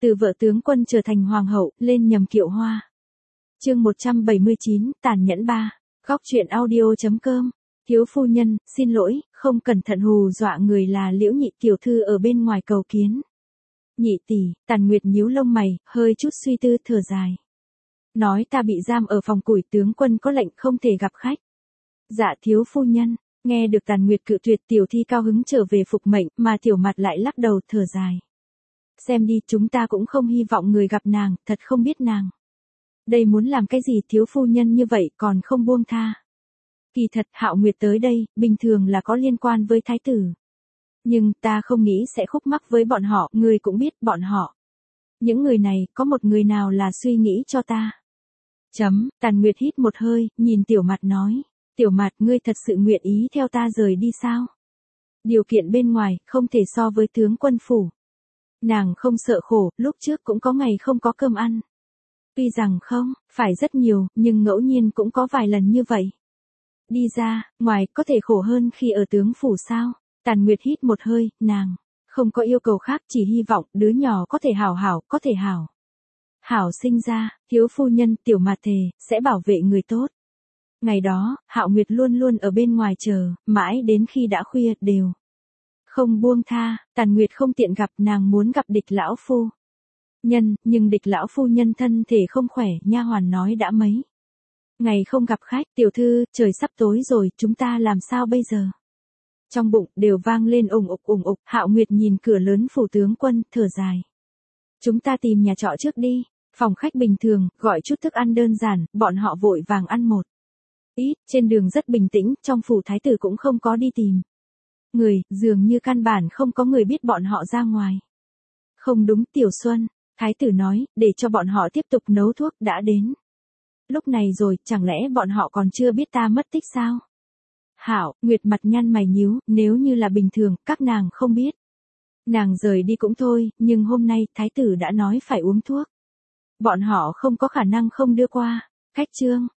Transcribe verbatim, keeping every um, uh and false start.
Từ vợ tướng quân trở thành hoàng hậu, lên nhầm kiệu hoa. Chương một trăm bảy mươi chín, tàn nhẫn ba. Góc truyện audio chấm com. Thiếu phu nhân, xin lỗi, không cẩn thận hù dọa người là Liễu nhị tiểu thư ở bên ngoài cầu kiến. Nhị tỷ, Tàn Nguyệt nhíu lông mày, hơi chút suy tư thở dài. Nói ta bị giam ở phòng củi, tướng quân có lệnh không thể gặp khách. Dạ thiếu phu nhân, nghe được Tàn Nguyệt cự tuyệt, tiểu thi cao hứng trở về phục mệnh, mà tiểu mặt lại lắc đầu thở dài. Xem đi, chúng ta cũng không hy vọng người gặp nàng, thật không biết nàng. Đây muốn làm cái gì, thiếu phu nhân như vậy còn không buông tha. Kỳ thật, Hạo Nguyệt tới đây, bình thường là có liên quan với thái tử. Nhưng ta không nghĩ sẽ khúc mắc với bọn họ, người cũng biết bọn họ. Những người này, có một người nào là suy nghĩ cho ta. Chấm, Tàn Nguyệt hít một hơi, nhìn tiểu mặt nói. Tiểu mặt, ngươi thật sự nguyện ý theo ta rời đi sao? Điều kiện bên ngoài, không thể so với tướng quân phủ. Nàng không sợ khổ, lúc trước cũng có ngày không có cơm ăn. Tuy rằng không, phải rất nhiều, nhưng ngẫu nhiên cũng có vài lần như vậy. Đi ra, ngoài, có thể khổ hơn khi ở tướng phủ sao? Tàn Nguyệt hít một hơi, nàng không có yêu cầu khác, chỉ hy vọng đứa nhỏ có thể hảo hảo, có thể hảo. Hảo sinh ra, thiếu phu nhân, tiểu mặt thề, sẽ bảo vệ người tốt. Ngày đó, Hạo Nguyệt luôn luôn ở bên ngoài chờ, mãi đến khi đã khuya, đều không buông tha. Tàn Nguyệt không tiện gặp, nàng muốn gặp địch lão phu nhân, nhưng địch lão phu nhân thân thể không khỏe, nha hoàn nói đã mấy ngày không gặp khách. Tiểu thư, trời sắp tối rồi, chúng ta làm sao bây giờ? Trong bụng đều vang lên ùng ục ùng ục. Hạo Nguyệt nhìn cửa lớn phủ tướng quân, thở dài. Chúng ta tìm nhà trọ trước đi. Phòng khách bình thường, gọi chút thức ăn đơn giản, bọn họ vội vàng ăn một ít. Trên đường rất bình tĩnh, trong phủ thái tử cũng không có đi tìm người, dường như căn bản không có người biết bọn họ ra ngoài. Không đúng, Tiểu Xuân, thái tử nói, để cho bọn họ tiếp tục nấu thuốc. Đã đến lúc này rồi, chẳng lẽ bọn họ còn chưa biết ta mất tích sao? Hảo, Nguyệt mặt nhăn mày nhíu, nếu như là bình thường, các nàng không biết. Nàng rời đi cũng thôi, nhưng hôm nay, thái tử đã nói phải uống thuốc. Bọn họ không có khả năng không đưa qua. Khách trương,